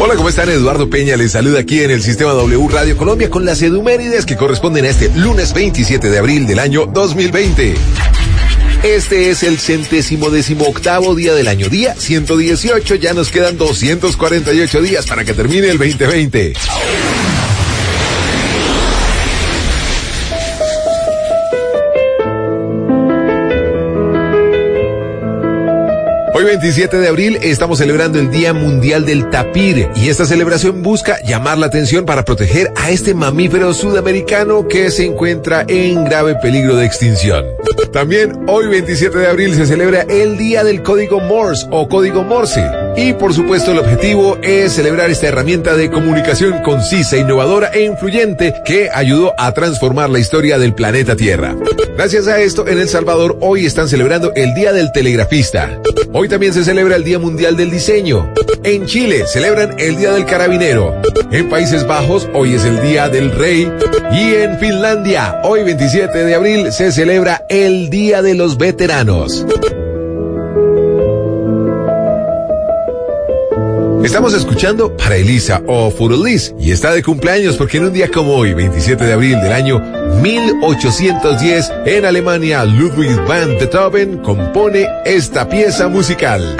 Hola, ¿cómo están? Eduardo Peña les saluda aquí en el Sistema W Radio Colombia con las edumérides que corresponden a este lunes 27 de abril del año 2020. Este es el 118º día del año, día 118, ya nos quedan 248 días para que termine el 2020. Hoy 27 de abril estamos celebrando el Día Mundial del Tapir y esta celebración busca llamar la atención para proteger a este mamífero sudamericano que se encuentra en grave peligro de extinción. También hoy 27 de abril se celebra el Día del Código Morse o Código Morse y por supuesto el objetivo es celebrar esta herramienta de comunicación concisa, innovadora e influyente que ayudó a transformar la historia del planeta Tierra. Gracias a esto en El Salvador hoy están celebrando el Día del Telegrafista. Hoy también se celebra el Día Mundial del Diseño. En Chile celebran el Día del Carabinero. En Países Bajos hoy es el Día del Rey. Y en Finlandia, hoy 27 de abril, se celebra el Día de los Veteranos. Estamos escuchando para Elisa o Furulis y está de cumpleaños porque en un día como hoy, 27 de abril del año 1810, en Alemania, Ludwig van Beethoven compone esta pieza musical.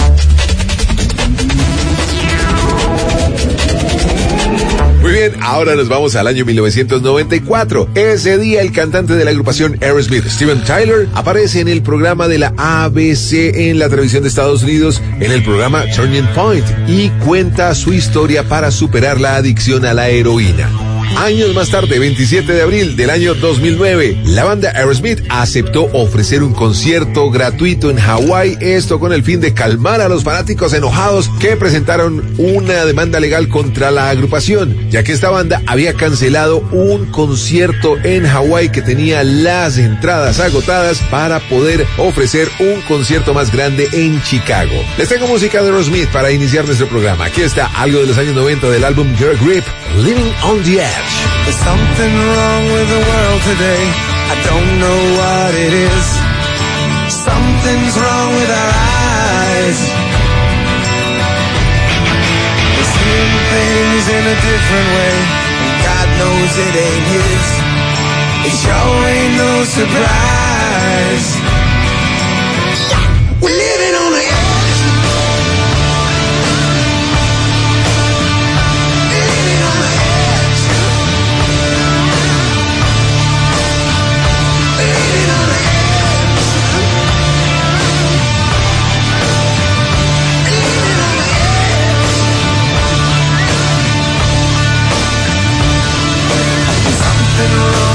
Muy bien, ahora nos vamos al año 1994. Ese día el cantante de la agrupación Aerosmith, Steven Tyler, aparece en el programa de la ABC en la televisión de Estados Unidos, en el programa Turning Point, y cuenta su historia para superar la adicción a la heroína. Años más tarde, 27 de abril del año 2009, la banda Aerosmith aceptó ofrecer un concierto gratuito en Hawái, esto con el fin de calmar a los fanáticos enojados que presentaron una demanda legal contra la agrupación, ya que esta banda había cancelado un concierto en Hawái que tenía las entradas agotadas para poder ofrecer un concierto más grande en Chicago. Les tengo música de Aerosmith para iniciar nuestro programa. Aquí está algo de los años 90 del álbum Your Grip, Living on the Edge. There's something wrong with the world today. I don't know what it is. Something's wrong with our eyes. We're seeing things in a different way, and God knows it ain't his. It sure ain't no surprise. We're living on the edge.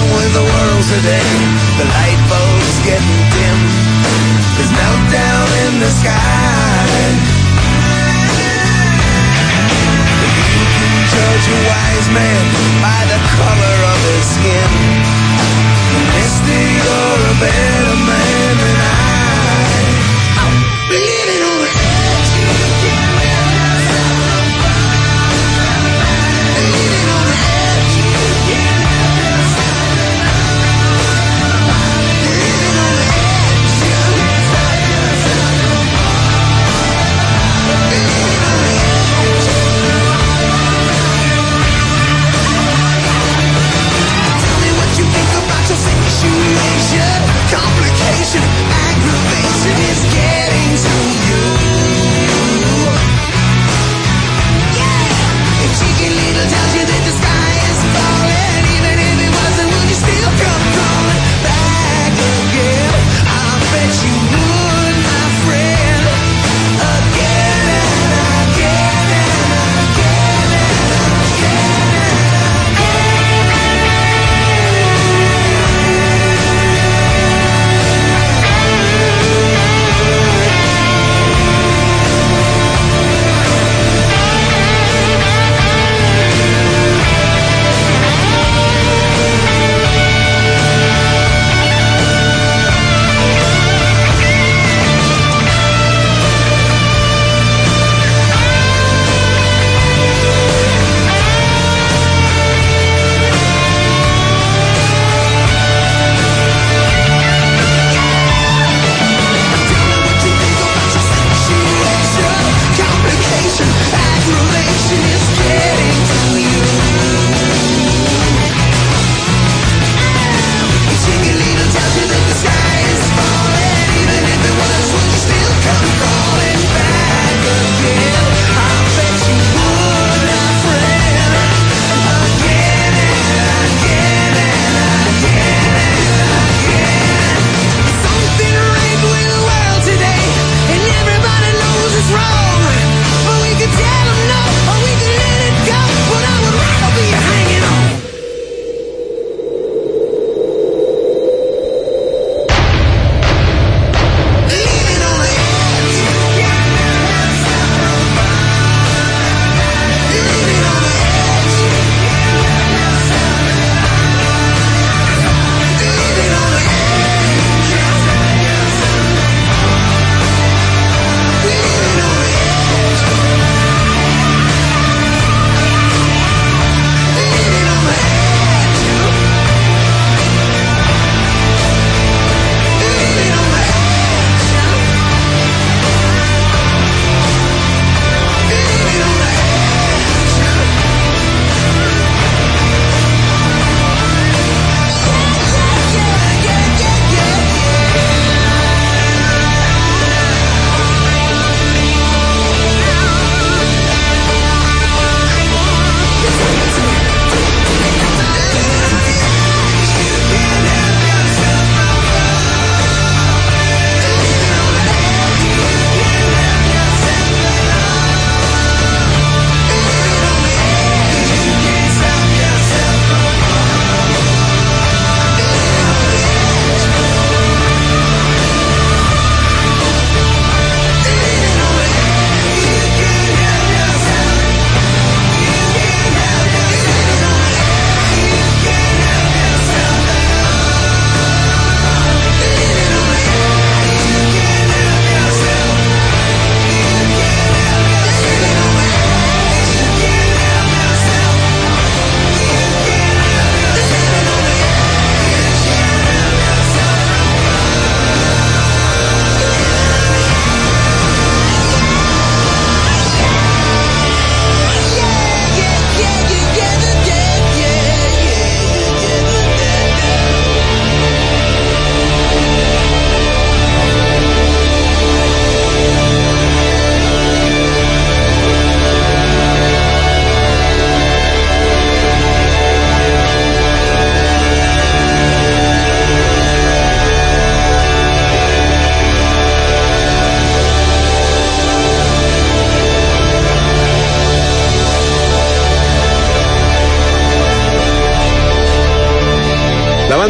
Today, the light bulb's getting dim. There's meltdown in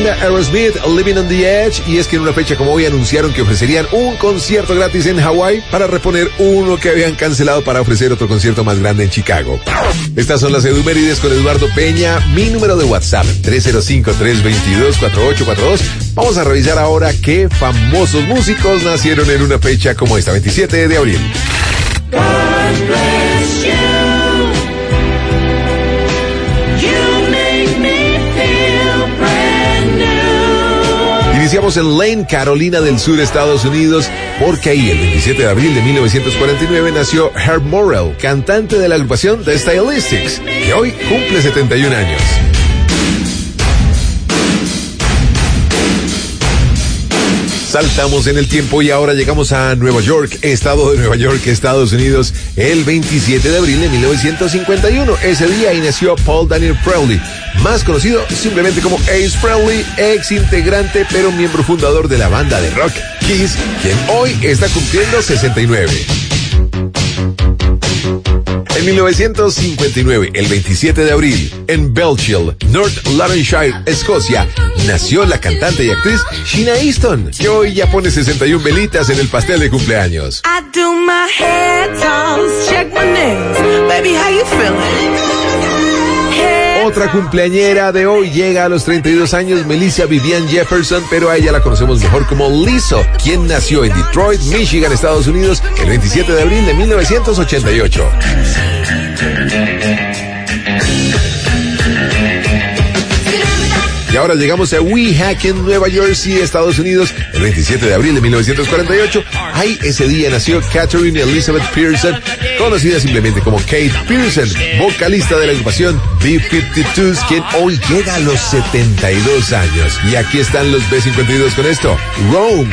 Argentina, Aerosmith, Living on the Edge, y es que en una fecha como hoy anunciaron que ofrecerían un concierto gratis en Hawái para reponer uno que habían cancelado para ofrecer otro concierto más grande en Chicago. Estas son las edumérides con Eduardo Peña. Mi número de WhatsApp, 305-322-4842. Vamos a revisar ahora qué famosos músicos nacieron en una fecha como esta, 27 de abril. Iniciamos en Lane, Carolina del Sur, Estados Unidos, porque ahí el 27 de abril de 1949 nació Herb Morrell, cantante de la agrupación The Stylistics, que hoy cumple 71 años. Saltamos en el tiempo y ahora llegamos a Nueva York, estado de Nueva York, Estados Unidos, el 27 de abril de 1951. Ese día ahí nació Paul Daniel Presley, más conocido simplemente como Ace Frehley, ex integrante pero miembro fundador de la banda de rock Kiss, quien hoy está cumpliendo 69. En 1959, el 27 de abril, en Belchiel, North Lanarkshire, Escocia, nació la cantante y actriz Sheena Easton, que hoy ya pone 61 velitas en el pastel de cumpleaños. I do my hair toss, check my nails. Baby, how you feeling? Otra cumpleañera de hoy llega a los 32 años, Melissa Vivian Jefferson, pero a ella la conocemos mejor como Lizzo, quien nació en Detroit, Michigan, Estados Unidos, el 27 de abril de 1988. Y ahora llegamos a Weehawken, Nueva Jersey, Estados Unidos, el 27 de abril de 1948. Ahí ese día nació Catherine Elizabeth Pearson, conocida simplemente como Kate Pearson, vocalista de la agrupación B-52s, quien hoy llega a los 72 años. Y aquí están los B-52 con esto, Rome.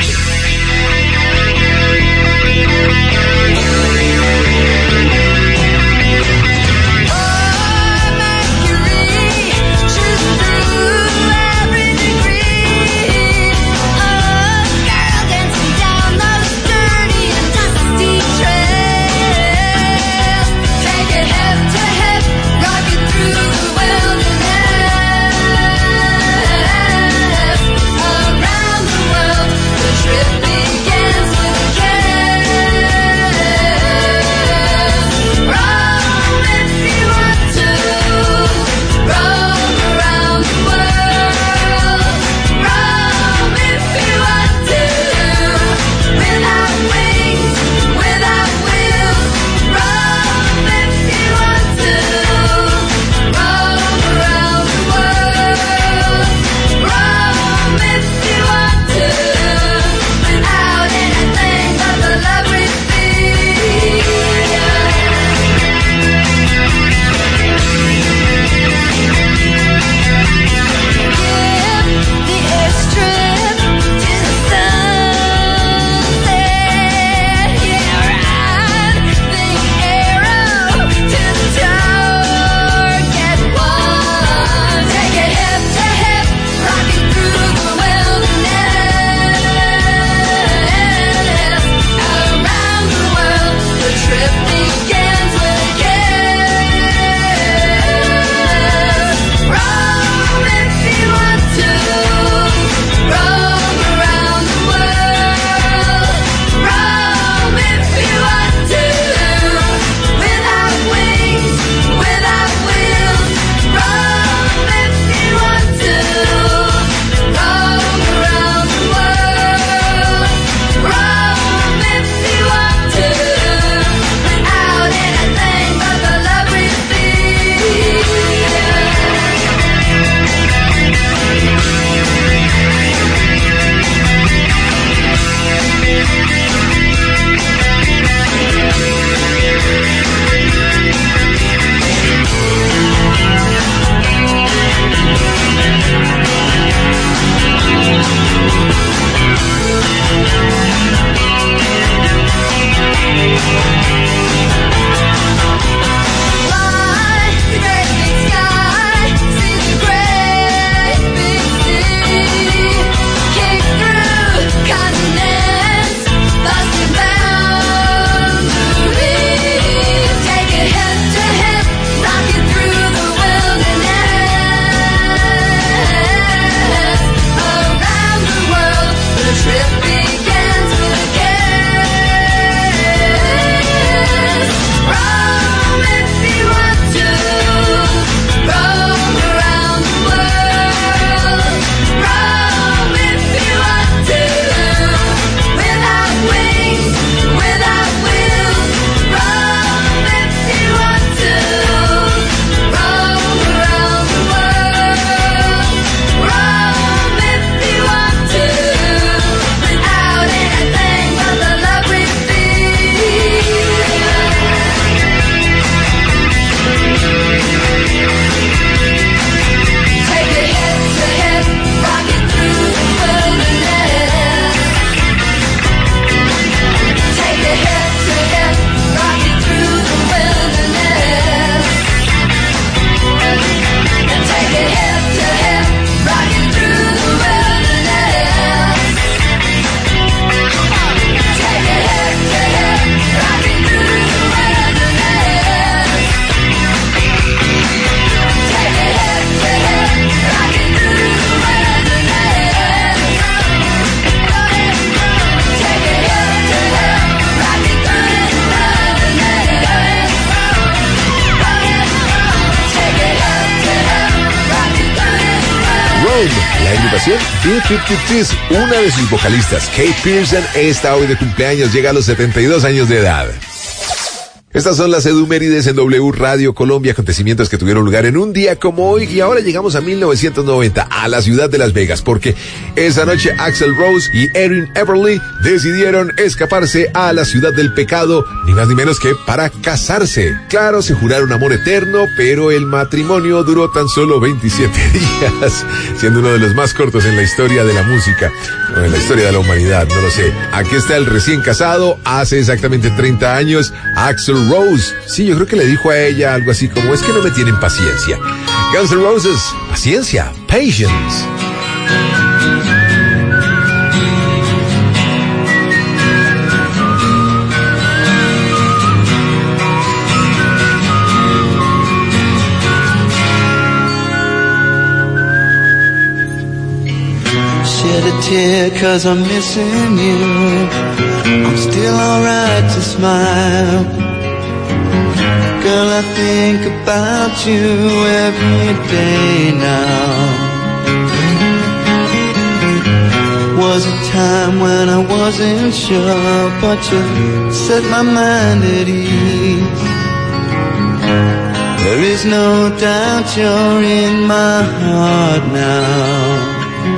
Trip me Home. La agrupación B-52s, una de sus vocalistas, Kate Pearson, está hoy de cumpleaños, llega a los 72 años de edad. Estas son las edumérides en W Radio Colombia, acontecimientos que tuvieron lugar en un día como hoy, y ahora llegamos a 1990, a la ciudad de Las Vegas, porque esa noche Axl Rose y Erin Everly decidieron escaparse a la ciudad del pecado, ni más ni menos que para casarse. Claro, se juraron amor eterno, pero el matrimonio duró tan solo 27 días, siendo uno de los más cortos en la historia de la música, o en la historia de la humanidad, no lo sé. Aquí está el recién casado, hace exactamente 30 años, Axl Rose. Sí, yo creo que le dijo a ella algo así como, es que no me tienen paciencia. Guns N' Roses, paciencia, patience. Shed a tear 'cause I'm missing you. I'm still alright to smile. Girl, I think about you every day now. Was a time when I wasn't sure, but you set my mind at ease. There is no doubt you're in my heart now.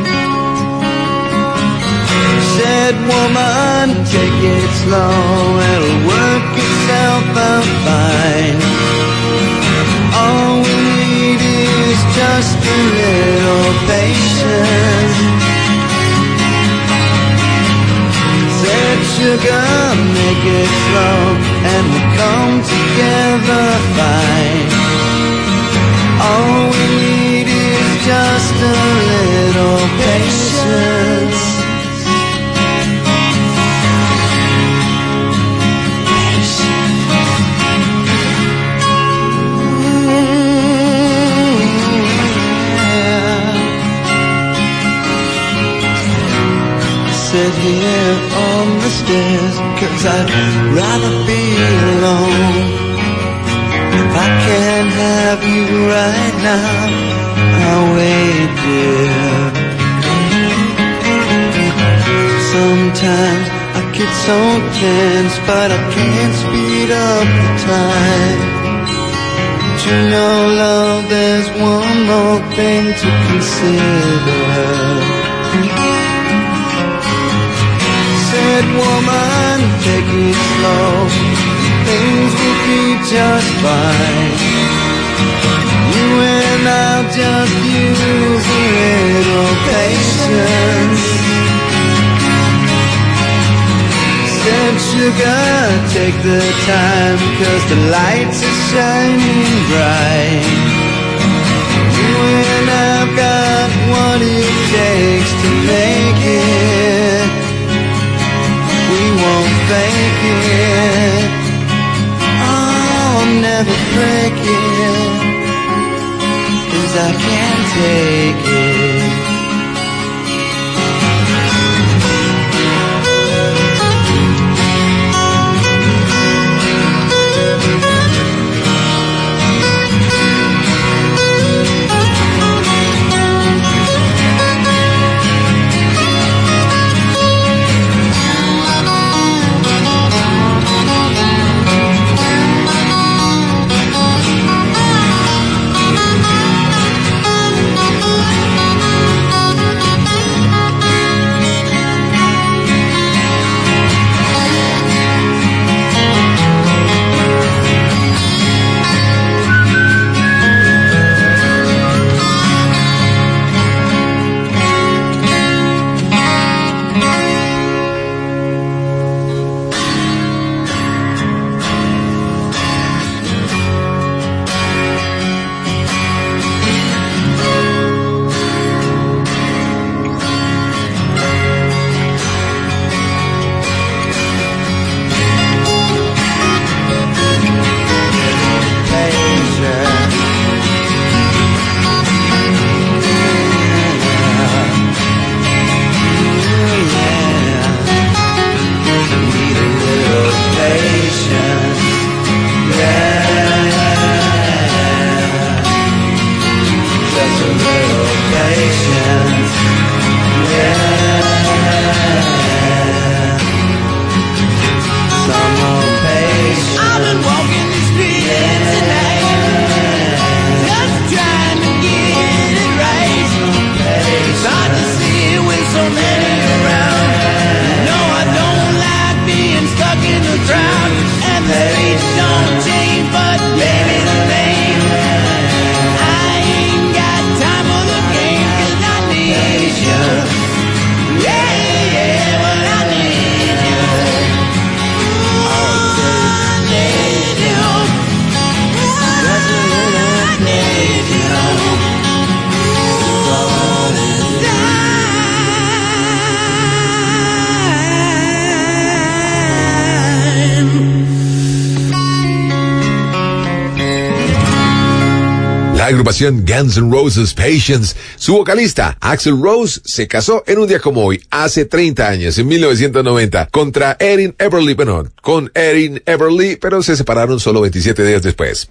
Said woman, take it slow, it'll work itself out fine. All we need is just a little patience. Said sugar, make it slow, and we'll come together fine. All we need is just a little patience. Sit here on the stairs, 'cause I'd rather be alone. If I can't have you right now, I'll wait, dear. Sometimes I get so tense, but I can't speed up the time. But you know, love, there's one more thing to consider. Said woman, take it slow, things will be just fine. You and I'll just use a little patience. Said sugar, take the time, 'cause the lights are shining bright. You and I've got what it takes to make it. We won't fake it, I'll never break it, 'cause I can't take it. agrupación Guns N' Roses Patience. Su vocalista, Axl Rose, se casó en un día como hoy, hace 30 años, en 1990, con Erin Everly, pero se separaron solo 27 días después.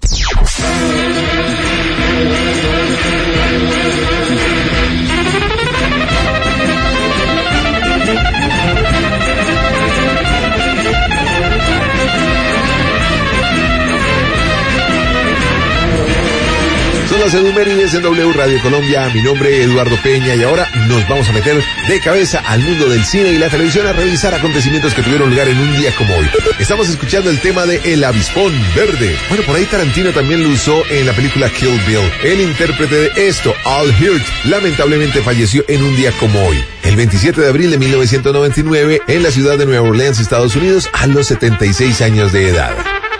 Son las efemérides en W Radio Colombia. Mi nombre es Eduardo Peña y ahora nos vamos a meter de cabeza al mundo del cine y la televisión a revisar acontecimientos que tuvieron lugar en un día como hoy. Estamos escuchando el tema de El Avispón Verde. Bueno, por ahí Tarantino también lo usó en la película Kill Bill. El intérprete de esto, Al Hirt, lamentablemente falleció en un día como hoy, el 27 de abril de 1999, en la ciudad de Nueva Orleans, Estados Unidos, a los 76 años de edad.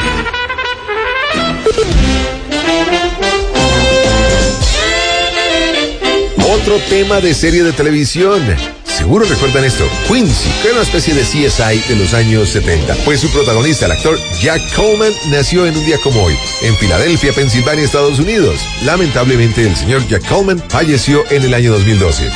Otro tema de serie de televisión. Seguro recuerdan esto, Quincy, que era una especie de CSI de los años 70. Pues su protagonista, el actor Jack Coleman, nació en un día como hoy, en Filadelfia, Pensilvania, Estados Unidos. Lamentablemente, el señor Jack Coleman falleció en el año 2012.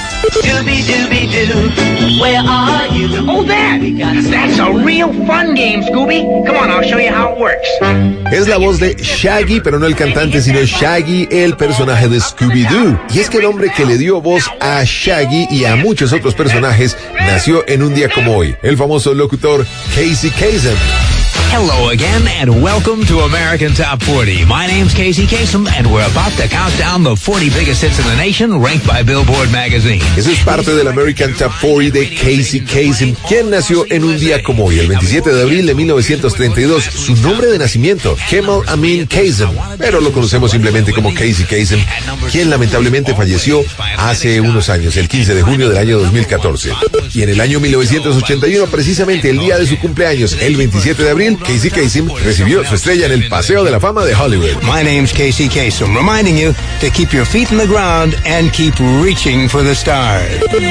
Where are you? Oh, that's a real fun game, Scooby. Come on, I'll show you how it works. Es la voz de Shaggy, pero no el cantante, sino Shaggy, el personaje de Scooby-Doo. Y es que el hombre que le dio voz a Shaggy y a muchos otros personajes nació en un día como hoy, el famoso locutor Casey Kasem. Hello again and welcome to American Top 40. My name's Casey Kasem and we're about to count down the 40 biggest hits in the nation ranked by Billboard magazine. Eso es parte del American Top 40 de Casey Kasem, quien nació en un día como hoy, el 27 de abril de 1932. Su nombre de nacimiento, Kemal Amin Kasem, pero lo conocemos simplemente como Casey Kasem, quien lamentablemente falleció hace unos años, el 15 de junio del año 2014. Y en el año 1981, precisamente el día de su cumpleaños, el 27 de abril, Casey Kasem recibió su estrella en el Paseo de la Fama de Hollywood. My name's Casey Kasem, reminding you to keep your feet in the ground and keep reaching for the stars.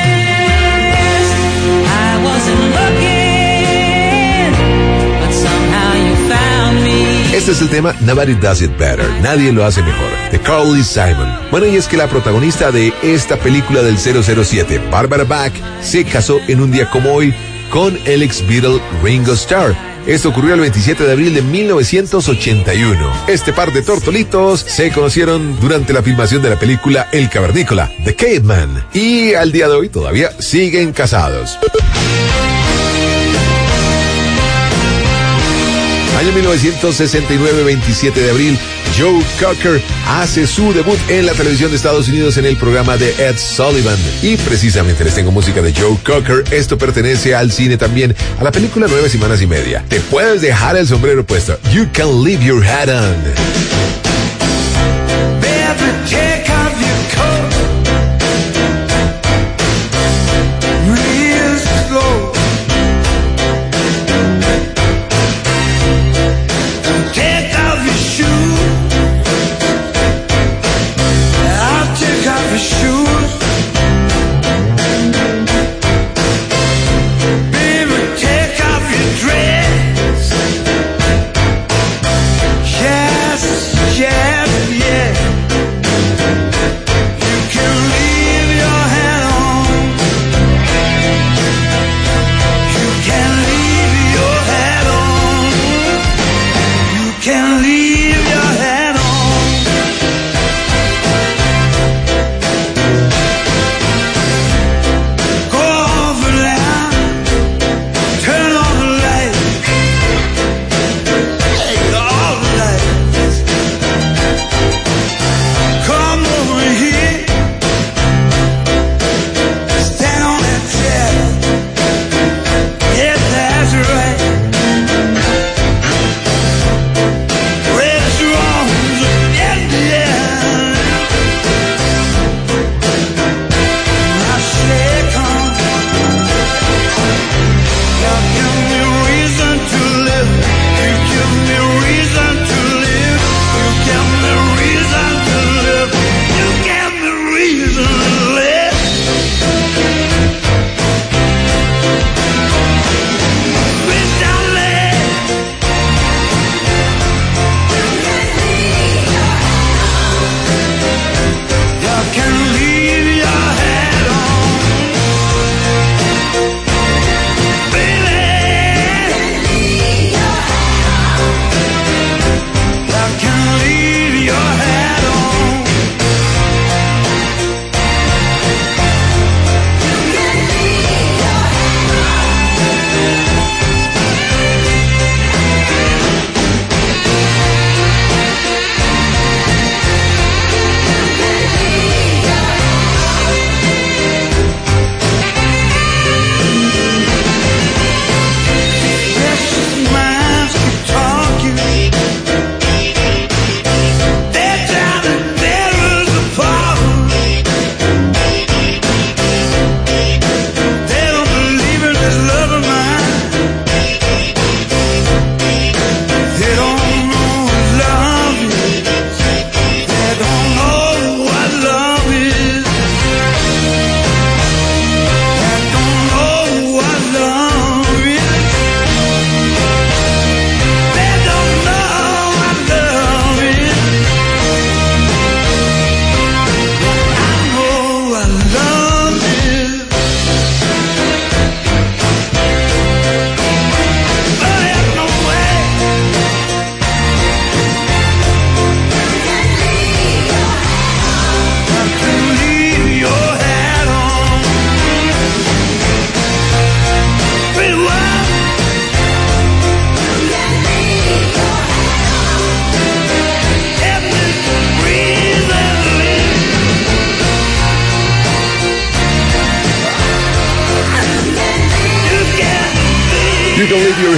I wasn't looking, but somehow you found me. Este es el tema Nobody Does It Better, Nadie lo hace mejor, de Carly Simon. Bueno, y es que la protagonista de esta película del 007, Barbara Bach, se casó en un día como hoy con el ex Beatle Ringo Starr. Esto ocurrió el 27 de abril de 1981. Este par de tortolitos se conocieron durante la filmación de la película El Cavernícola, The Caveman, y al día de hoy todavía siguen casados. Año 1969, 27 de abril, Joe Cocker hace su debut en la televisión de Estados Unidos en el programa de Ed Sullivan. Y precisamente les tengo música de Joe Cocker. Esto pertenece al cine también, a la película 9 semanas y media. Te puedes dejar el sombrero puesto. You can leave your hat on. Baby, take off your coat real slow. And take off your shoes. I'll take off your shoes. Baby, take off your dress. Yes.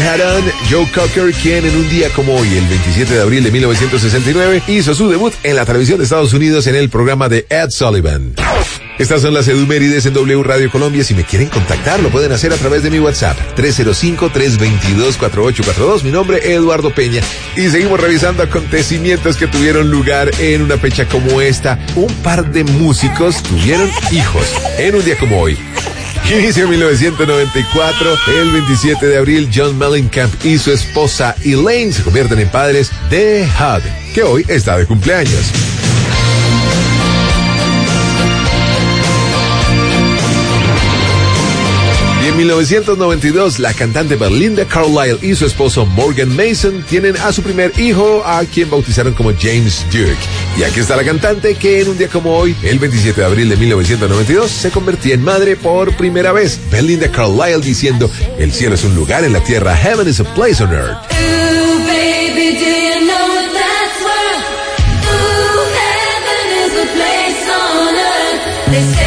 Hat On, Joe Cocker, quien en un día como hoy, el 27 de abril de 1969, hizo su debut en la televisión de Estados Unidos en el programa de Ed Sullivan. Estas son las edumérides en W Radio Colombia. Si me quieren contactar, lo pueden hacer a través de mi WhatsApp, 305-322-4842. Mi nombre es Eduardo Peña y seguimos revisando acontecimientos que tuvieron lugar en una fecha como esta. Un par de músicos tuvieron hijos en un día como hoy. Inicio 1994, el 27 de abril, John Mellencamp y su esposa Elaine se convierten en padres de Hud, que hoy está de cumpleaños. Y en 1992, la cantante Belinda Carlisle y su esposo Morgan Mason tienen a su primer hijo, a quien bautizaron como James Duke. Y aquí está la cantante que en un día como hoy, el 27 de abril de 1992, se convertía en madre por primera vez. Belinda Carlisle diciendo, el cielo es un lugar en la tierra, heaven is a place on earth. Ooh, baby, do you know that's where? Ooh, heaven is a place on earth. They say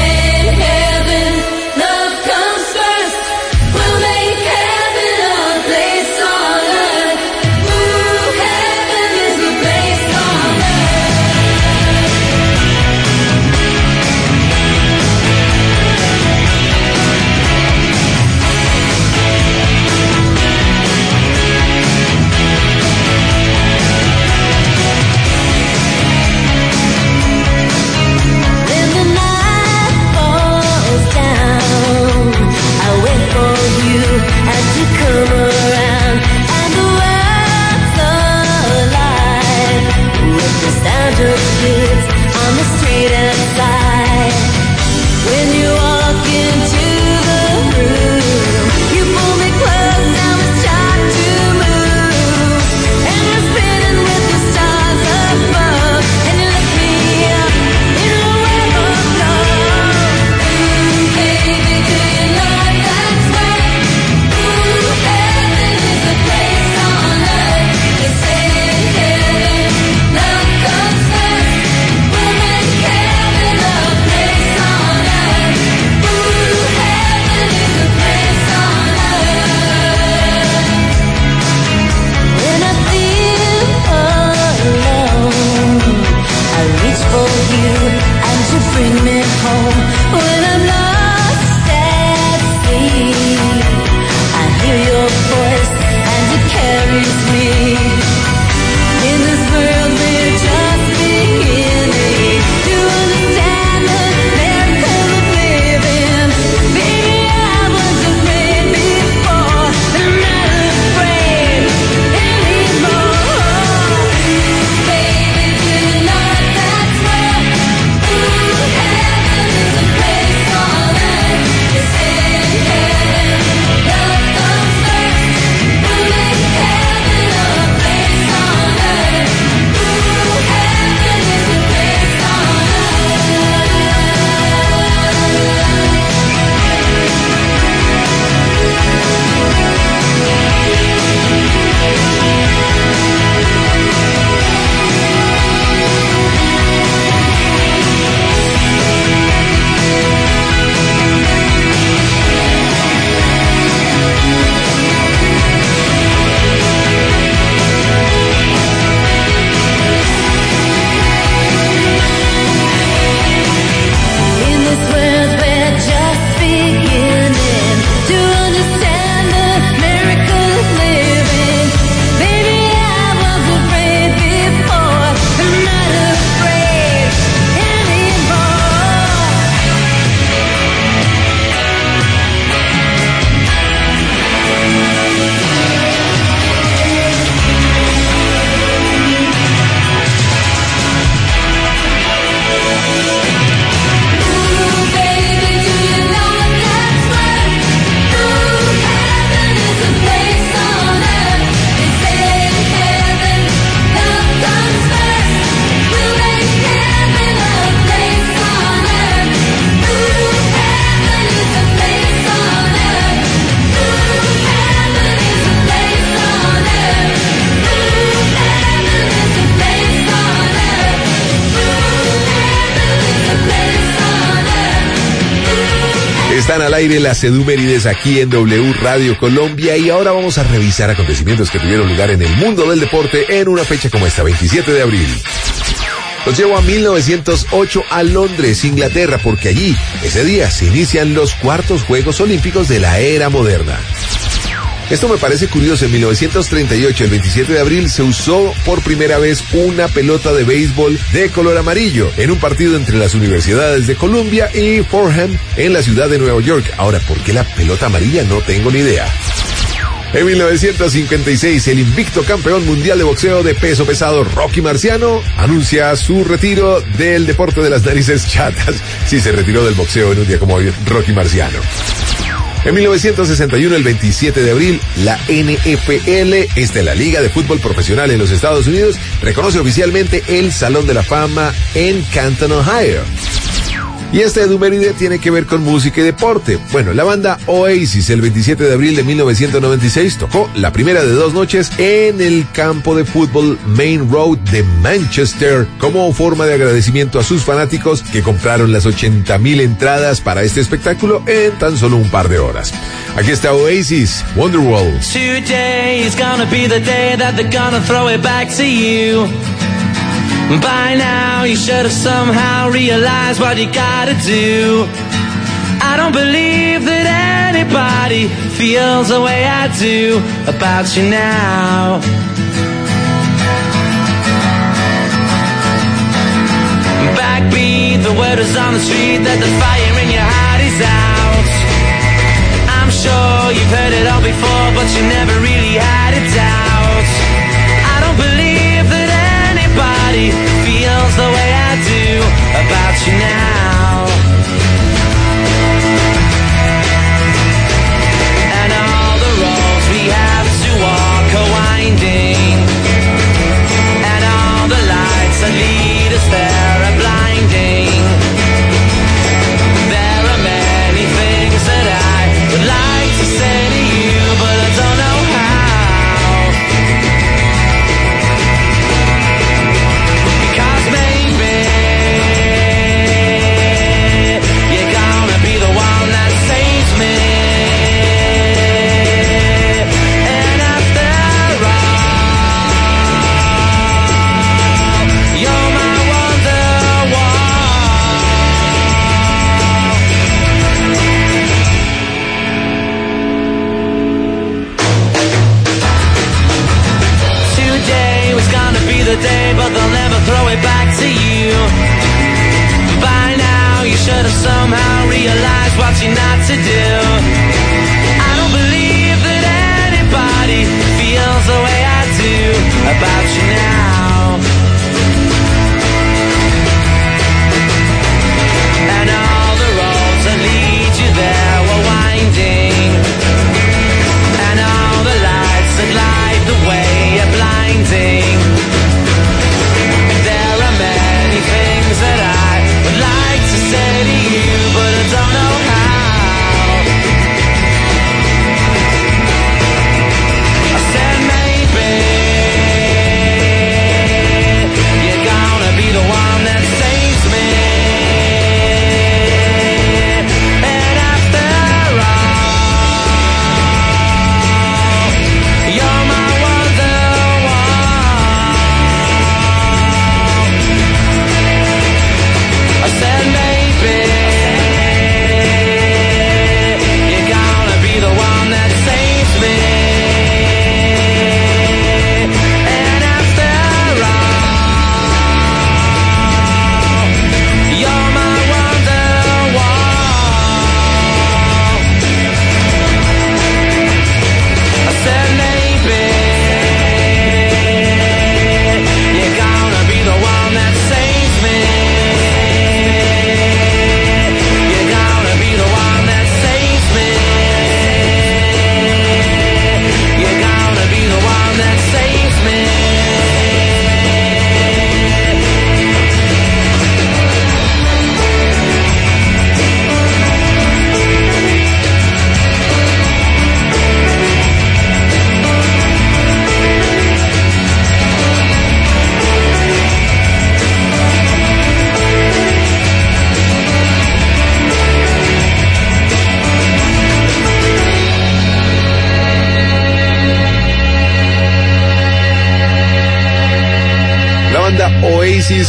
Están al aire las Edumérides aquí en W Radio Colombia y ahora vamos a revisar acontecimientos que tuvieron lugar en el mundo del deporte en una fecha como esta, 27 de abril. Los llevo a 1908 a Londres, Inglaterra, porque allí, ese día, se inician los cuartos Juegos Olímpicos de la era moderna. Esto me parece curioso. En 1938, el 27 de abril, se usó por primera vez una pelota de béisbol de color amarillo en un partido entre las universidades de Columbia y Fordham en la ciudad de Nueva York. Ahora, ¿por qué la pelota amarilla? No tengo ni idea. En 1956, el invicto campeón mundial de boxeo de peso pesado Rocky Marciano anuncia su retiro del deporte de las narices chatas. Sí, se retiró del boxeo en un día como hoy, Rocky Marciano. En 1961, el 27 de abril, la NFL, la Liga de Fútbol Profesional en los Estados Unidos, reconoce oficialmente el Salón de la Fama en Canton, Ohio. Y esta Eduméride tiene que ver con música y deporte. Bueno, la banda Oasis el 27 de abril de 1996 tocó la primera de 2 noches en el campo de fútbol Main Road de Manchester como forma de agradecimiento a sus fanáticos que compraron las 80,000 entradas para este espectáculo en tan solo un par de horas. Aquí está Oasis, Wonderwall. Today is gonna be the day that they're gonna throw it back to you. By now you should have somehow realized what you gotta do. I don't believe that anybody feels the way I do about you now. Backbeat, the word is on the street that the fire in your heart is out. I'm sure you've heard it all before, but you never really had it out. I don't believe that anybody feels the way I do about you now. And all the roads we have to walk are winding, and all the lights that lead us there are blinding. There are many things that I would like to say to you, but I don't know how. The day, but they'll never throw it back to you. By now you should have somehow realized what you're not to do. I don't believe that anybody feels the way I do about you now. And all the roads that lead you there were winding, and all the lights that light the way are blinding. Things that I would like to say to you, but I don't know how.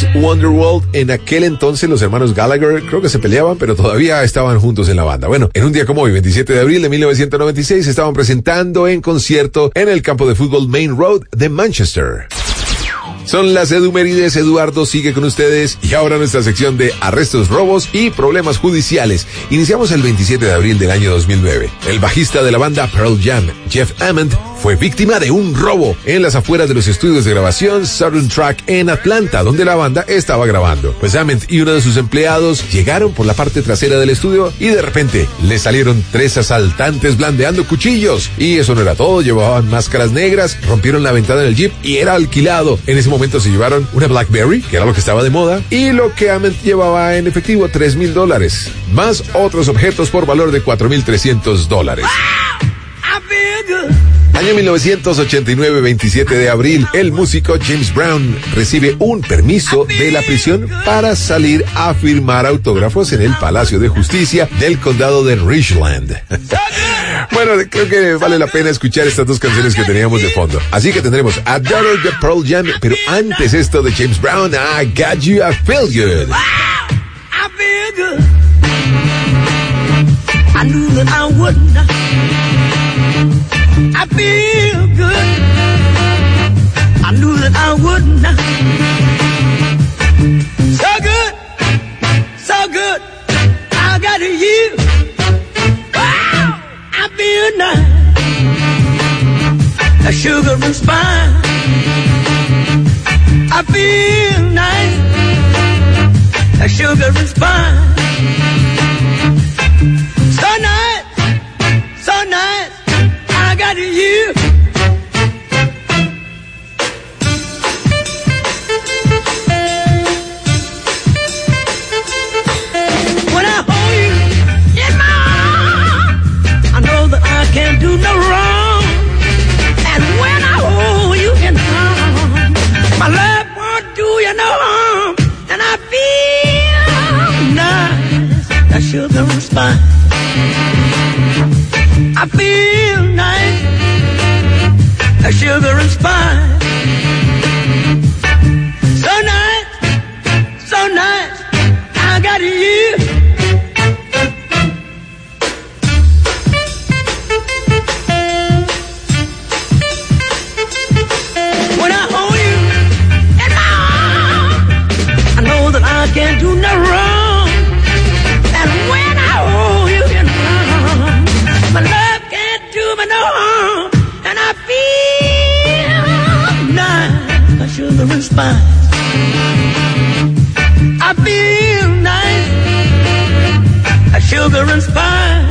Wonderworld. En aquel entonces los hermanos Gallagher creo que se peleaban, pero todavía estaban juntos en la banda. Bueno, en un día como hoy, 27 de abril de 1996, se estaban presentando en concierto en el campo de fútbol Main Road de Manchester. Son las Edumérides. Eduardo sigue con ustedes y ahora nuestra sección de arrestos, robos y problemas judiciales. Iniciamos el 27 de abril del año 2009. El bajista de la banda Pearl Jam, Jeff Ament, fue víctima de un robo en las afueras de los estudios de grabación Southern Track en Atlanta, donde la banda estaba grabando. Pues Ament y uno de sus empleados llegaron por la parte trasera del estudio y de repente le salieron 3 asaltantes blandeando cuchillos. Y eso no era todo, llevaban máscaras negras, rompieron la ventana del Jeep y era alquilado. En ese momento se llevaron una BlackBerry, que era lo que estaba de moda, y lo que Ament llevaba en efectivo, $3,000, más otros objetos por valor de $4,300. Año 1989, 27 de abril, el músico James Brown recibe un permiso de la prisión para salir a firmar autógrafos en el Palacio de Justicia del condado de Richland. Bueno, creo que vale la pena escuchar estas dos canciones que teníamos de fondo. Así que tendremos a Daughter de Pearl Jam, pero antes esto de James Brown, I Got You, I Feel Good. I feel good. I knew that I wouldn't. I feel good. I knew that I wouldn't. So good, so good. I got you. Wow, I feel nice. A sugar and spice. I feel nice. A sugar and spice. So nice, so nice. I got you. When I hold you in my arms, I know that I can't do no wrong. And when I hold you in my arms, my love won't do you no harm. And I feel nice, that sugar and spice. I feel nice, a sugar and spice. So nice, so nice, I got you. When I hold you in my arms, I know that I can't do no wrong. And when I hold you in my arms, my love can't do me no harm, and I feel nice, a sugar and spice. I feel nice, a sugar and spice.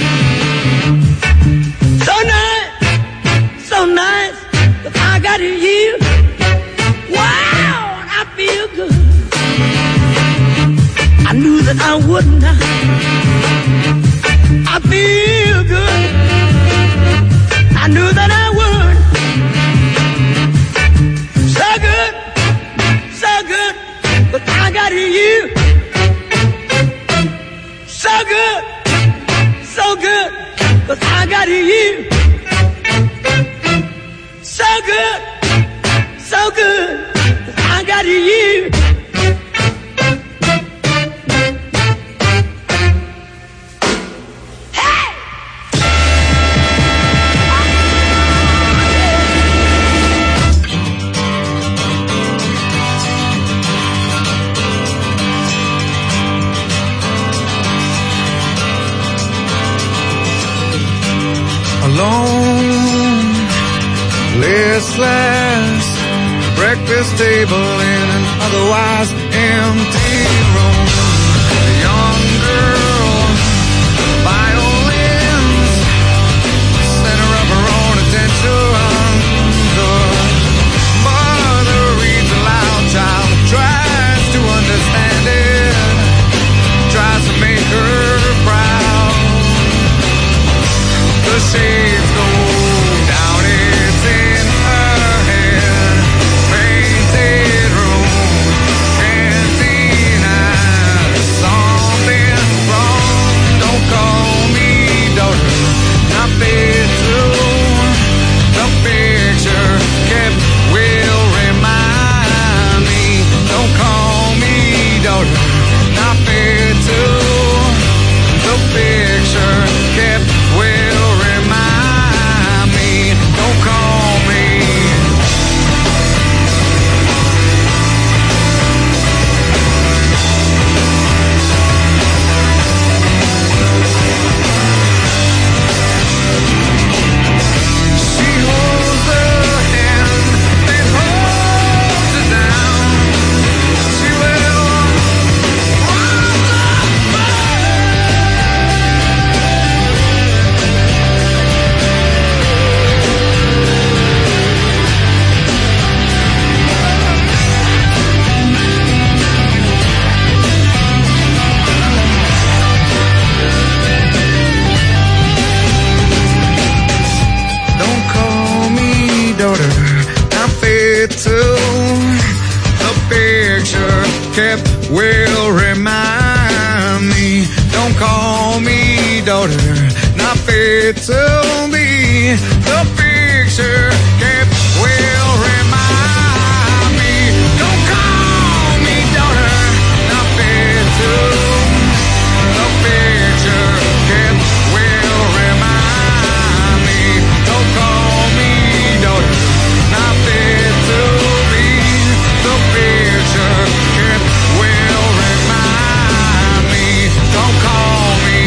So nice, that I got you. Wow, I feel good. I knew that I wouldn't. I feel good. I knew that I would. So good, but I got you. So good, but I got you. So good, but I got you. Alone, listless, breakfast table in an otherwise empty room. A young girl, violins, center of her own attention. The mother reads aloud, child tries to understand it, tries to make her proud. The shades go down, it's in her head. Painted room, cantina Cap will remind me. Don't call me daughter, not fit to be. The picture kept will remind me. Don't call me daughter, not fit to. The picture kept will remind me. Don't call me daughter, not fit to be. The picture kept will remind me. Don't call me.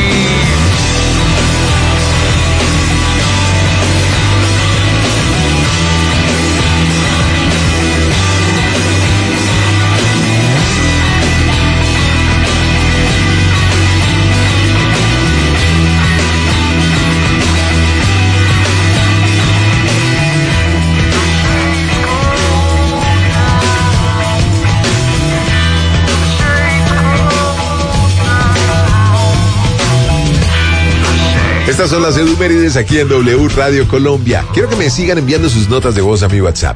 Estas son las efemérides aquí en W Radio Colombia. Quiero que me sigan enviando sus notas de voz a mi WhatsApp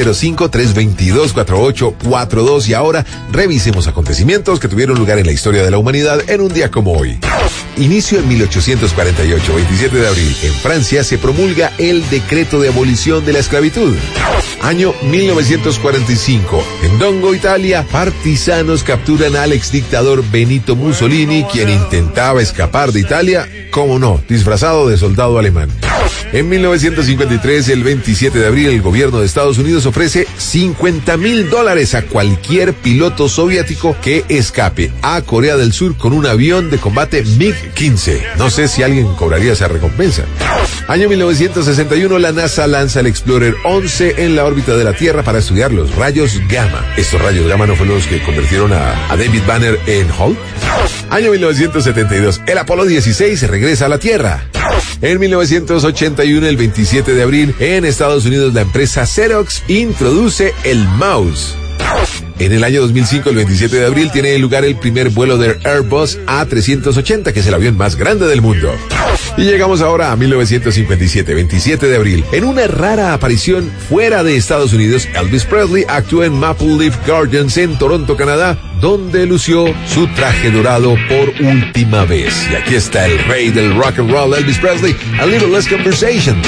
305-322-4842 y ahora revisemos acontecimientos que tuvieron lugar en la historia de la humanidad en un día como hoy. Inicio en 1848, 27 de abril. En Francia se promulga el decreto de abolición de la esclavitud. Año 1945. En Dongo, Italia, partisanos capturan al exdictador Benito Mussolini, quien intentaba escapar de Italia, cómo no, disfrazado de soldado alemán. En 1953, el 27 de abril, el gobierno de Estados Unidos ofrece $50,000 a cualquier piloto soviético que escape a Corea del Sur con un avión de combate MiG-15. No sé si alguien cobraría esa recompensa. Año 1961, la NASA lanza el Explorer 11 en la órbita de la Tierra para estudiar los rayos gamma. Estos rayos gamma no fueron los que convirtieron a David Banner en Hulk. Año 1972, el Apolo 16 regresa a la Tierra. En 1981, el 27 de abril, en Estados Unidos, la empresa Xerox introduce el mouse. En el año 2005, el 27 de abril, tiene lugar el primer vuelo del Airbus A380, que es el avión más grande del mundo. Y llegamos ahora a 1957, 27 de abril. En una rara aparición fuera de Estados Unidos, Elvis Presley actuó en Maple Leaf Gardens en Toronto, Canadá, donde lució su traje dorado por última vez. Y aquí está el rey del rock and roll, Elvis Presley, A Little Less Conversation.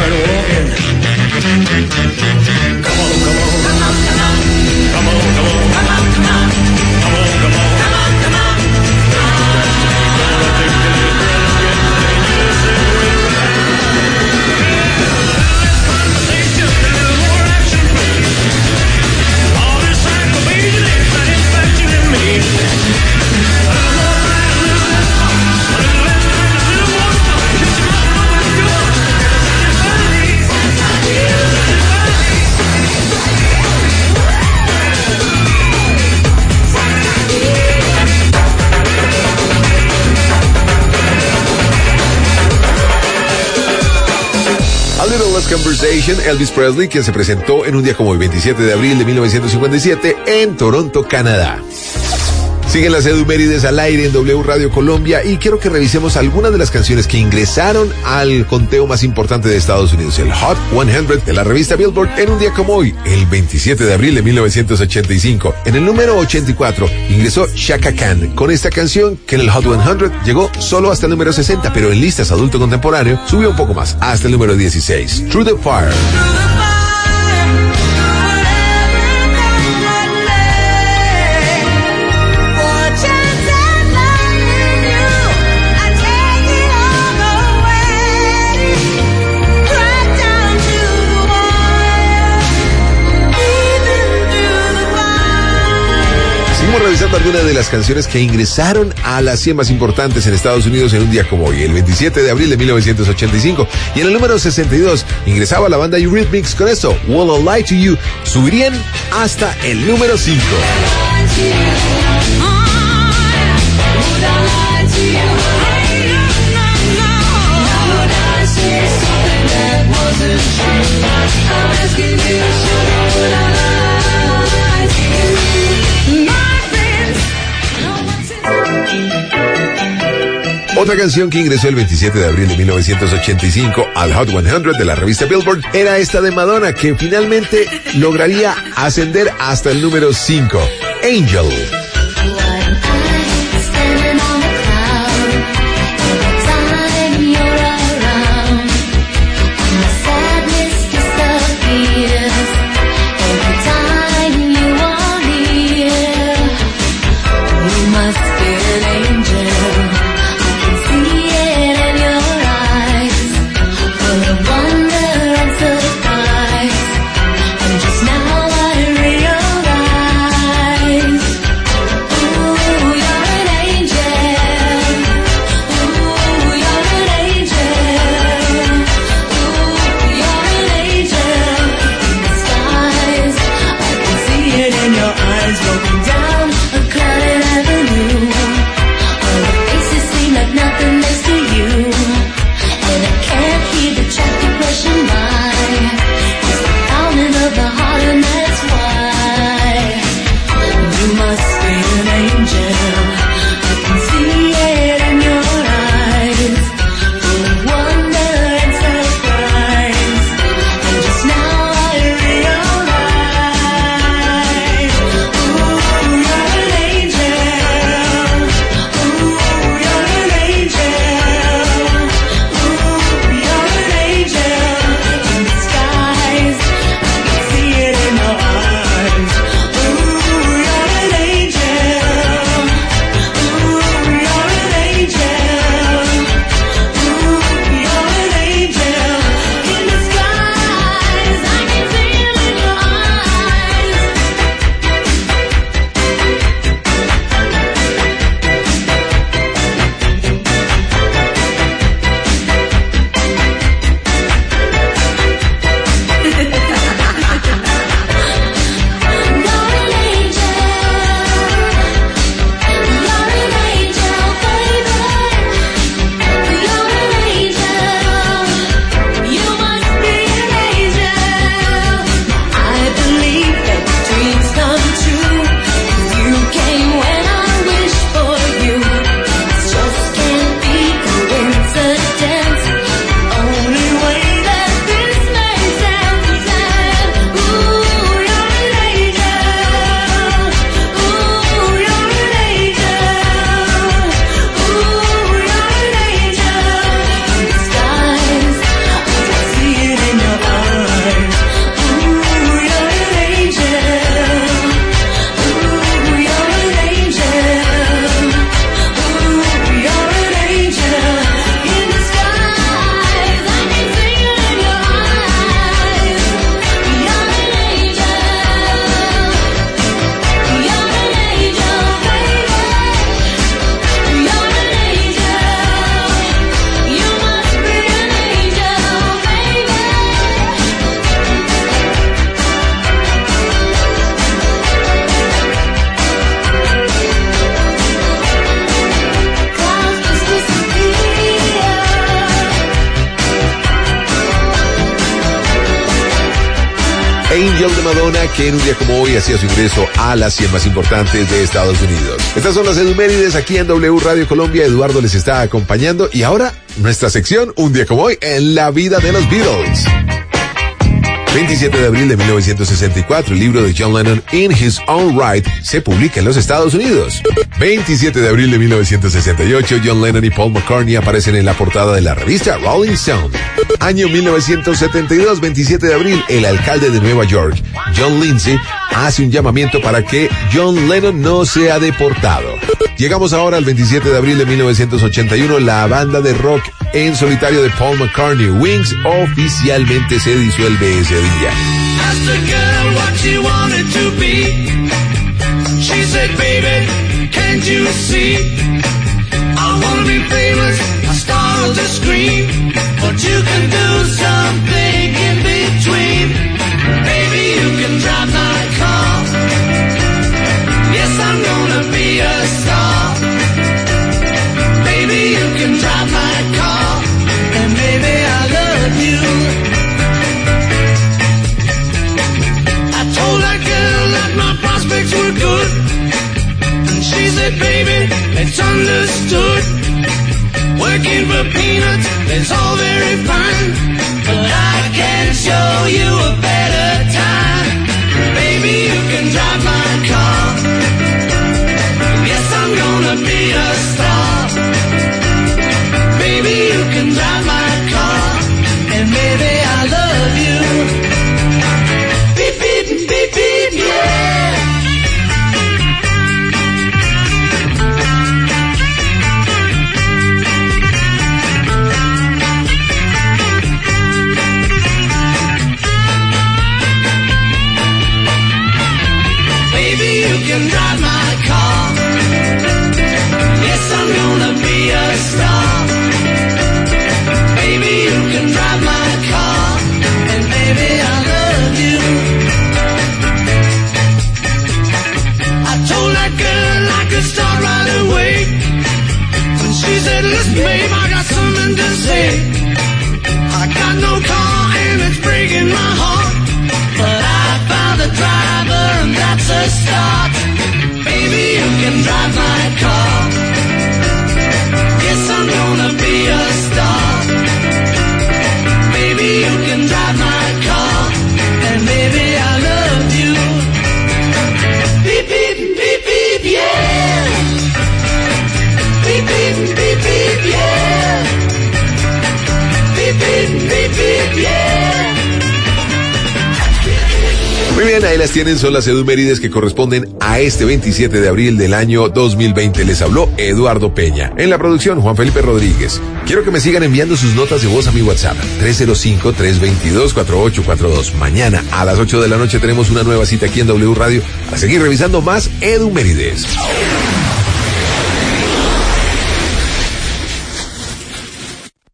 start walking. Come on, come on. Come on, come on. Come on, come on. Come on, come on. Come on, come on. Come on, come on. A Little Less Conversation, Elvis Presley, quien se presentó en un día como el 27 de abril de 1957 en Toronto, Canadá. Siguen las efemérides al aire en W Radio Colombia y quiero que revisemos algunas de las canciones que ingresaron al conteo más importante de Estados Unidos, el Hot 100 de la revista Billboard, en un día como hoy, el 27 de abril de 1985. En el número 84 ingresó Chaka Khan con esta canción que en el Hot 100 llegó solo hasta el número 60, pero en listas adulto contemporáneo subió un poco más, hasta el número 16. Through the Fire. Revisando algunas de las canciones que ingresaron a las 100 más importantes en Estados Unidos en un día como hoy, el 27 de abril de 1985. Y en el número 62 ingresaba la banda Eurythmics con esto, Will I Lie to You. Subirían hasta el número 5. Otra canción que ingresó el 27 de abril de 1985 al Hot 100 de la revista Billboard era esta de Madonna, que finalmente lograría ascender hasta el número 5, Angel. Angel de Madonna, que en un día como hoy hacía su ingreso a las 100 más importantes de Estados Unidos. Estas son las efemérides aquí en W Radio Colombia. Eduardo les está acompañando y ahora nuestra sección, un día como hoy, en la vida de los Beatles. 27 de abril de 1964, el libro de John Lennon, In His Own Right, se publica en los Estados Unidos. 27 de abril de 1968, John Lennon y Paul McCartney aparecen en la portada de la revista Rolling Stone. Año 1972, 27 de abril, el alcalde de Nueva York, John Lindsay, hace un llamamiento para que John Lennon no sea deportado. Llegamos ahora al 27 de abril de 1981, la banda de rock en solitario de Paul McCartney, Wings, oficialmente se disuelve ese día. Asked a girl what she wanted to be. She said, baby, can't you see? I wanna be famous, a star of the screen, but you can do something in between. Baby, you can drive my car. Yes, I'm gonna be a star. Baby, you can drive my car, and baby, I love you. Were good, and she said, baby, it's understood. Working for peanuts is all very fine, but I can show you a better time. Baby, you can drive my car. Yes, I'm gonna be a star. Baby, you can drive my car, and baby, I love you. Beep, beep, beep, beep, yeah. You can drive my car. Yes, I'm gonna be a star. Baby, you can drive my car, and baby, I love you. I told that girl I could start right away, and she said, listen, babe, I got something to say. I got no car, and it's breaking my heart, but I found a driver, and that's a start. Baby, you can drive my car. Yes, I'm gonna be a star. Baby, you can drive my car, and baby, I love you. Beep, beep, beep, beep, yeah. Beep, beep, beep, beep, yeah. Beep, beep, beep, beep, yeah. Muy bien, ahí las tienen, son las efemérides que corresponden a este 27 de abril del año 2020. Les habló Eduardo Peña. En la producción, Juan Felipe Rodríguez. Quiero que me sigan enviando sus notas de voz a mi WhatsApp, 305-322-4842. Mañana a las 8 de la noche tenemos una nueva cita aquí en W Radio a seguir revisando más efemérides.